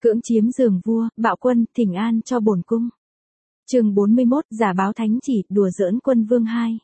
Cưỡng chiếm giường vua, bạo quân, thỉnh an cho bổn cung. Chương 41, giả báo thánh chỉ, đùa giỡn quân vương 2.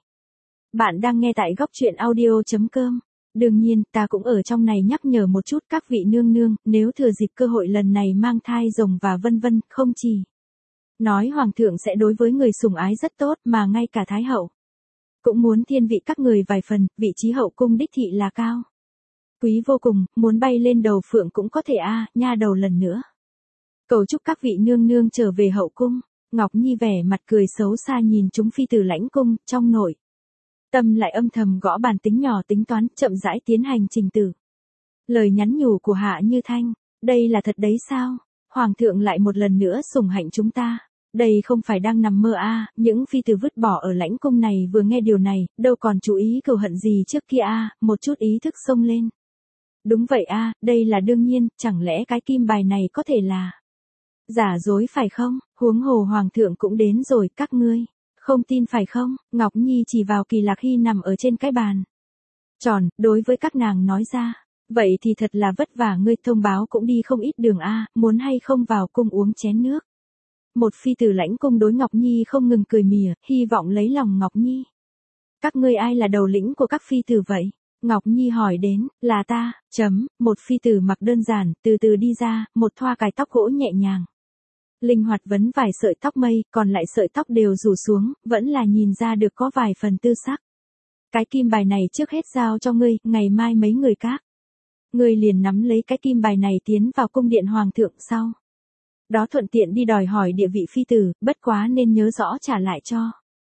Bạn đang nghe tại góc truyện audio.com. Đương nhiên, ta cũng ở trong này nhắc nhở một chút các vị nương nương, nếu thừa dịp cơ hội lần này mang thai rồng và vân vân, không chỉ nói hoàng thượng sẽ đối với người sủng ái rất tốt mà ngay cả thái hậu cũng muốn thiên vị các người vài phần, vị trí hậu cung đích thị là cao quý vô cùng, muốn bay lên đầu phượng cũng có thể nha đầu lần nữa. Cầu chúc các vị nương nương trở về hậu cung. Ngọc Nhi vẻ mặt cười xấu xa nhìn chúng phi tử lãnh cung, trong nội tâm lại âm thầm gõ bàn tính nhỏ tính toán, chậm rãi tiến hành trình tự. Lời nhắn nhủ của Hạ Như Thanh, đây là thật đấy sao? Hoàng thượng lại một lần nữa sủng hạnh chúng ta. Đây không phải đang nằm mơ những phi tử vứt bỏ ở lãnh cung này vừa nghe điều này, đâu còn chú ý cừu hận gì trước kia một chút ý thức xông lên. Đúng vậy đây là đương nhiên, chẳng lẽ cái kim bài này có thể là giả dối phải không? Huống hồ hoàng thượng cũng đến rồi, các ngươi không tin phải không? Ngọc Nhi chỉ vào Kỳ Lạc Hy nằm ở trên cái bàn tròn, đối với các nàng nói ra, vậy thì thật là vất vả, ngươi thông báo cũng đi không ít đường muốn hay không vào cung uống chén nước. Một phi tử lãnh cung đối Ngọc Nhi không ngừng cười mỉa, hy vọng lấy lòng Ngọc Nhi. Các ngươi ai là đầu lĩnh của các phi tử vậy? Ngọc Nhi hỏi đến, là ta, một phi tử mặc đơn giản, từ từ đi ra, một thoa cài tóc gỗ nhẹ nhàng. Linh hoạt vấn vài sợi tóc mây, còn lại sợi tóc đều rủ xuống, vẫn là nhìn ra được có vài phần tư sắc. Cái kim bài này trước hết giao cho ngươi, ngày mai mấy người các ngươi liền nắm lấy cái kim bài này tiến vào cung điện hoàng thượng sau. Đó thuận tiện đi đòi hỏi địa vị phi tử, bất quá nên nhớ rõ trả lại cho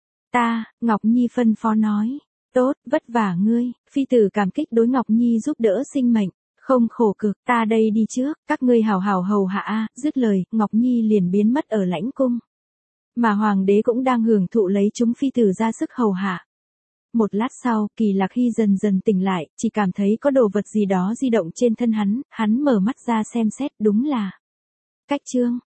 ta, Ngọc Nhi phân phó nói. Tốt, vất vả ngươi, phi tử cảm kích đối Ngọc Nhi giúp đỡ sinh mệnh, không khổ cực, ta đây đi trước, các ngươi hào hào hầu hạ dứt lời, Ngọc Nhi liền biến mất ở lãnh cung. Mà hoàng đế cũng đang hưởng thụ lấy chúng phi tử ra sức hầu hạ. Một lát sau, Kỳ Lạc Hy dần dần tỉnh lại, chỉ cảm thấy có đồ vật gì đó di động trên thân hắn mở mắt ra xem xét, đúng là cách trương.